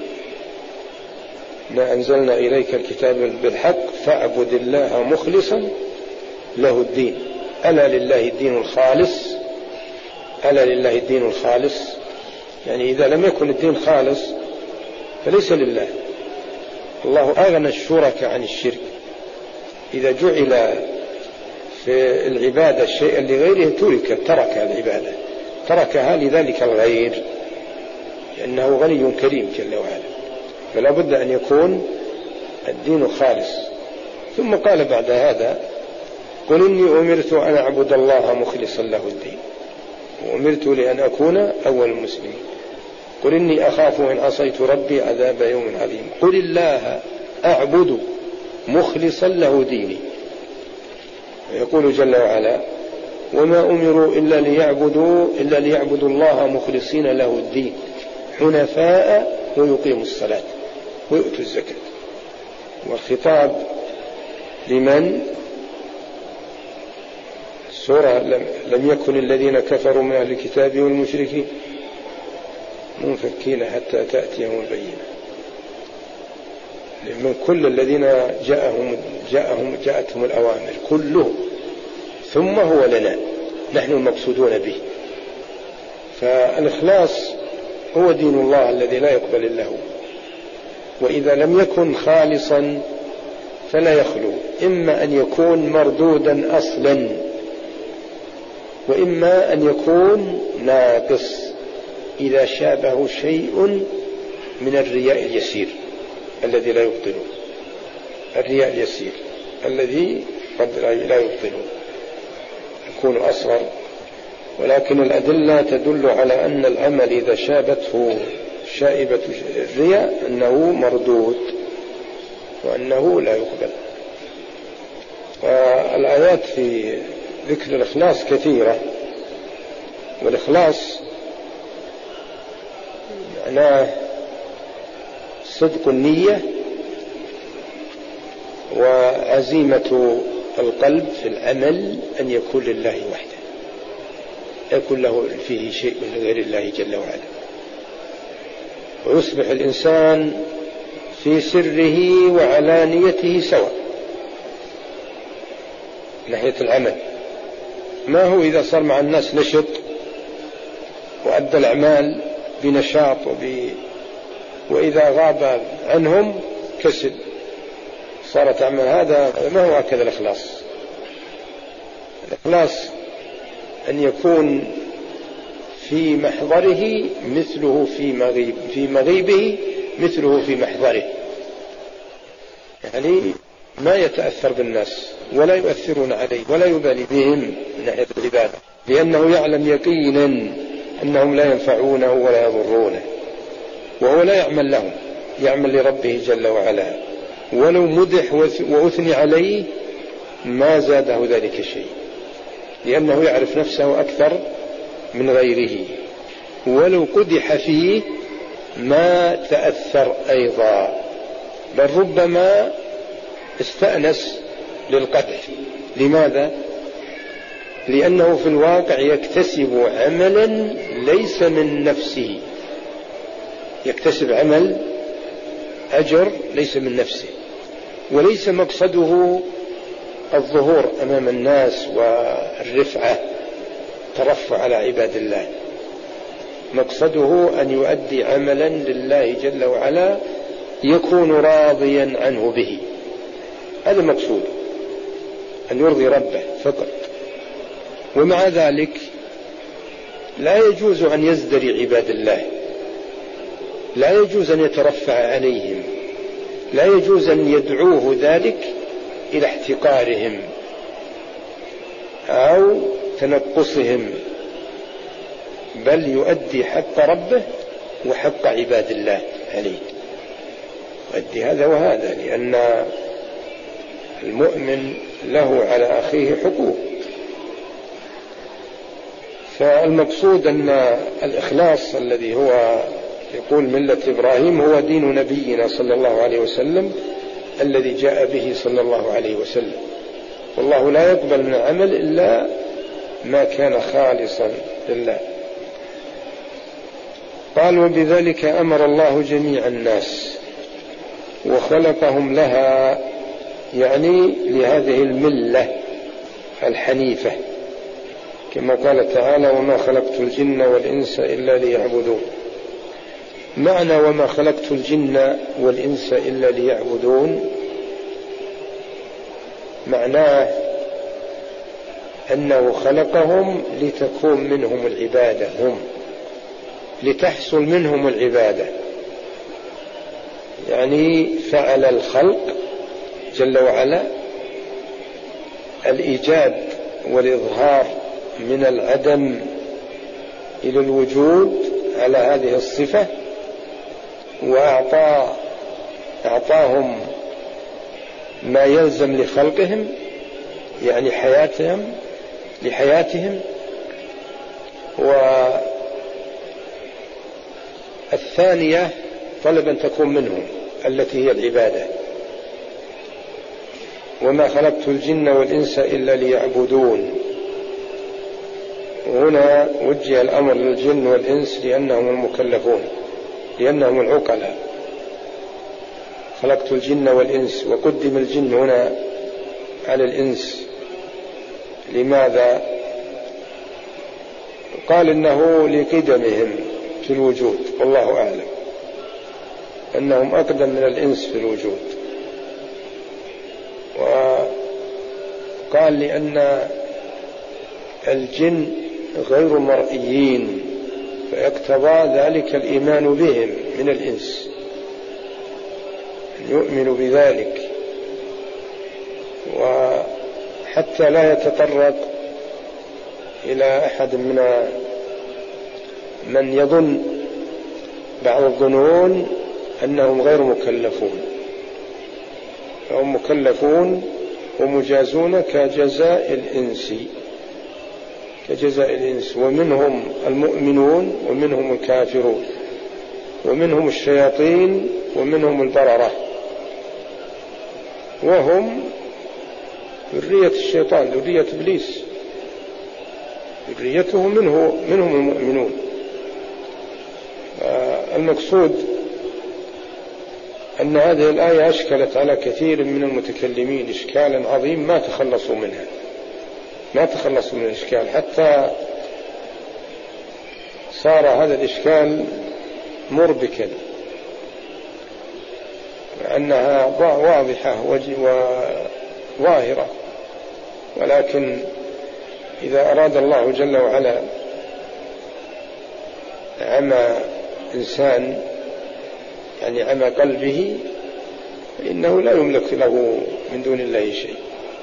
ما أنزلنا إليك الكتاب بالحق فاعبد الله مخلصا له الدين. ألا لله الدين الخالص، ألا لله الدين الخالص، يعني إذا لم يكن الدين خالص فليس لله. الله أغنى الشرك عن الشرك، إذا جعل في العبادة شيئا لغيره ترك العبادة، تركها لذلك الغير، لأنه غني كريم جل وعلا، فلا بد أن يكون الدين خالص. ثم قال بعد هذا قل إني أمرت أن أعبد الله مخلصا له الدين وأمرت لأن أكون أول المسلمين. قل إني أخاف إن عصيت ربي عذاب يوم عظيم. قل الله أعبد مخلصا له ديني. يقول جل وعلا وما أمروا إلا ليعبدوا الله مخلصين له الدين حنفاء ويقيموا الصلاة ويؤتوا الزكاة. والخطاب لمن؟ سورة لم يكن الذين كفروا من أهل الكتاب والمشركين منفكين حتى تأتيهم البينة. من كل الذين جاءتهم الأوامر كلهم، ثم هو لنا نحن المقصودون به. فالإخلاص هو دين الله الذي لا يقبل إلا هو، وإذا لم يكن خالصا فلا يخلو، إما أن يكون مردودا أصلا، وإما أن يكون ناقص إذا شابه شيء من الرياء اليسير الذي لا يبطله، الرياء اليسير الذي قد لا يبطله يكون أصغر. ولكن الأدلة تدل على أن العمل إذا شابته شائبة الرياء أنه مردود وأنه لا يقبل. والآيات في ذكر الإخلاص كثيرة، والإخلاص معناه صدق النية وعزيمة القلب في العمل أن يكون لله وحده، يكون له فيه شيء من غير الله جل وعلا، ويصبح الإنسان في سره وعلانيته سواء ناحية العمل. ما هو إذا صار مع الناس نشط وأدى الأعمال بنشاط وإذا غاب عنهم كسل صارت أعمال، هذا ما هو هكذا الإخلاص. الإخلاص أن يكون في محضره مثله في مغيبه مثله في محضره، يعني ما يتأثر بالناس ولا يؤثرون عليه ولا يبالي بهم من ناحية العبادة، لأنه يعلم يقينا أنهم لا ينفعونه ولا يضرونه، وهو لا يعمل لهم، يعمل لربه جل وعلا، ولو مدح وأثني عليه ما زاده ذلك شيء، لأنه يعرف نفسه أكثر من غيره، ولو قدح فيه ما تأثر أيضا، بل ربما استأنس للقدح. لماذا؟ لأنه في الواقع يكتسب عملا ليس من نفسه، يكتسب عمل أجر ليس من نفسه، وليس مقصده الظهور أمام الناس والرفعة ترفع على عباد الله، مقصده أن يؤدي عملا لله جل وعلا يكون راضيا عنه به، هذا مقصود، أن يرضي ربه فقط. ومع ذلك لا يجوز أن يزدري عباد الله، لا يجوز أن يترفع عليهم، لا يجوز أن يدعوه ذلك إلى احتقارهم أو تنقصهم، بل يؤدي حق ربه وحق عباد الله عليه، يؤدي هذا وهذا، لأن المؤمن له على أخيه حقوق. فالمقصود أن الإخلاص الذي هو يقول ملة إبراهيم هو دين نبينا صلى الله عليه وسلم الذي جاء به صلى الله عليه وسلم، والله لا يقبل من العمل إلا ما كان خالصا لله. قال وبذلك أمر الله جميع الناس وخلقهم لها، يعني لهذه الملة الحنيفة، كما قال تعالى وما خلقت الجن والإنس إلا ليعبدون. معنى وما خلقت الجن والإنس إلا ليعبدون معناه أنه خلقهم لتكون منهم العبادة، هم لتحصل منهم العبادة، يعني فعل الخلق جل وعلا الإيجاد والإظهار من العدم إلى الوجود على هذه الصفة، وأعطاهم ما يلزم لخلقهم، يعني لحياتهم. والثانية طلب أن تكون منهم التي هي العبادة. وما خلقت الجن والإنس إلا ليعبدون، وهنا وجه الأمر للجن والإنس لأنهم المكلفون، لأنهم العقلاء. خلقت الجن والإنس، وقدم الجن هنا على الإنس. لماذا؟ قال إنه لقدمهم في الوجود، والله أعلم أنهم أقدم من الإنس في الوجود. وقال لأن الجن غير مرئيين، فيقتضى ذلك الإيمان بهم من الإنس، يؤمن بذلك، وحتى لا يتطرق إلى أحد من يظن بعض الظنون أنهم غير مكلفون، فهم مكلفون ومجازون كجزاء الإنس، ومنهم المؤمنون ومنهم الكافرون، ومنهم الشياطين ومنهم البررة، وهم ذرية الشيطان، ذرية إبليس، ذريته منهم المؤمنون. المقصود أن هذه الآية أشكلت على كثير من المتكلمين إشكالا عظيم ما تخلصوا من الإشكال، حتى صار هذا الإشكال مربكا، أنها واضحة وظاهرة، ولكن إذا أراد الله جل وعلا عمى إنسان، يعني عمى قلبه، فإنه لا يملك له من دون الله شيء.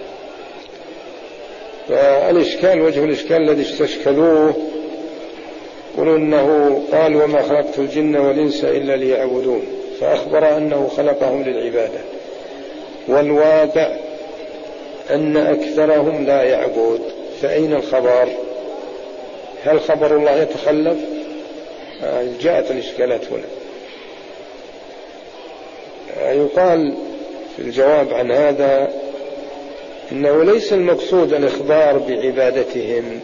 فالإشكال، وجه الإشكال الذي استشكلوه، قلوا إنه قال وما خلقت الجن والإنس إلا ليعبدون، فأخبر أنه خلقهم للعبادة، والواقع أن أكثرهم لا يعبد، فأين الخبر؟ هل خبر الله يتخلف؟ جاءت الإشكالات هنا. يقال في الجواب عن هذا إنه ليس المقصود الإخبار بعبادتهم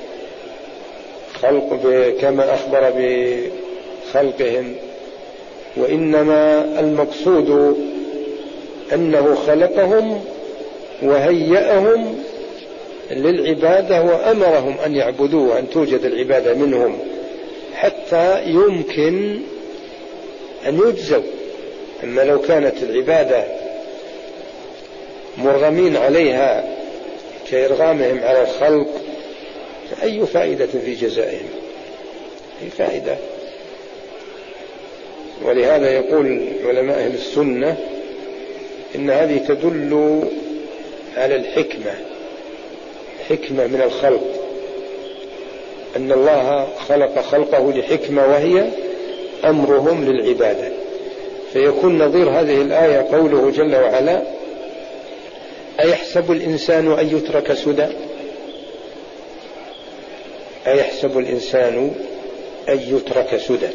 كما أخبر بخلقهم، وإنما المقصود أنه خلقهم وهيأهم للعبادة وأمرهم أن يعبدوه، أن توجد العبادة منهم حتى يمكن أن يجزوا. أما لو كانت العبادة مرغمين عليها كإرغامهم على الخلق فأي فائدة في جزائهم؟ أي فائدة؟ ولهذا يقول علماء أهل السنة إن هذه تدل على حكمة من الخلق، أن الله خلق خلقه لحكمة وهي أمرهم للعبادة. فيكون نظير هذه الآية قوله جل وعلا: أيحسب الإنسان أن يترك سدى؟ أيحسب الإنسان أن يترك سدى؟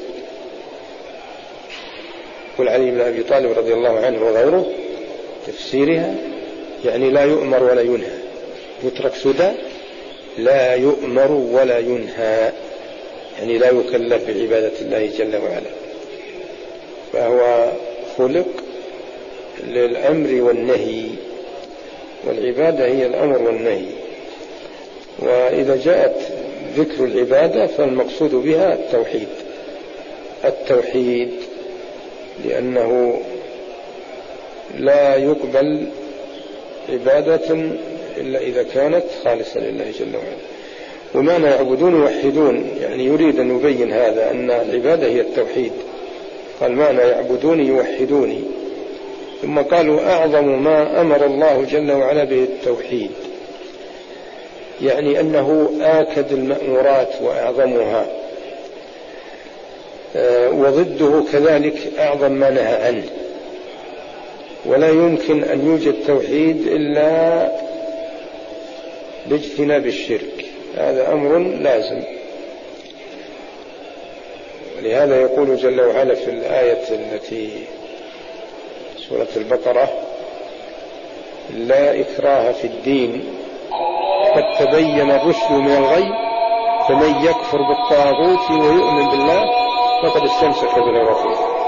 قل علي بن أبي طالب رضي الله عنه وغيره تفسيرها يعني لا يؤمر ولا ينهى. يترك سدى لا يؤمر ولا ينهى، يعني لا يكلف بعبادة الله جل وعلا، فهو خلق للأمر والنهي، والعبادة هي الأمر والنهي. وإذا جاءت ذكر العبادة فالمقصود بها التوحيد، لأنه لا يقبل عبادة إلا إذا كانت خالصة لله جل وعلا. ومعنى يعبدون يوحدون يعني يريد أن يبين هذا أن العبادة هي التوحيد. قال معنى يعبدوني يوحدوني، ثم قالوا أعظم ما أمر الله جل وعلا به التوحيد، يعني أنه آكد المأمورات وأعظمها، وضده كذلك أعظم ما نهى عنه. ولا يمكن أن يوجد توحيد إلا باجتناب الشرك، هذا أمر لازم. ولهذا يقول جل وعلا في الآية التي سورة البقرة: لا إكراه في الدين قد تبين الرشد من الغي فمن يكفر بالطاغوت ويؤمن بالله فقد استمسك بالعروة الوثقى.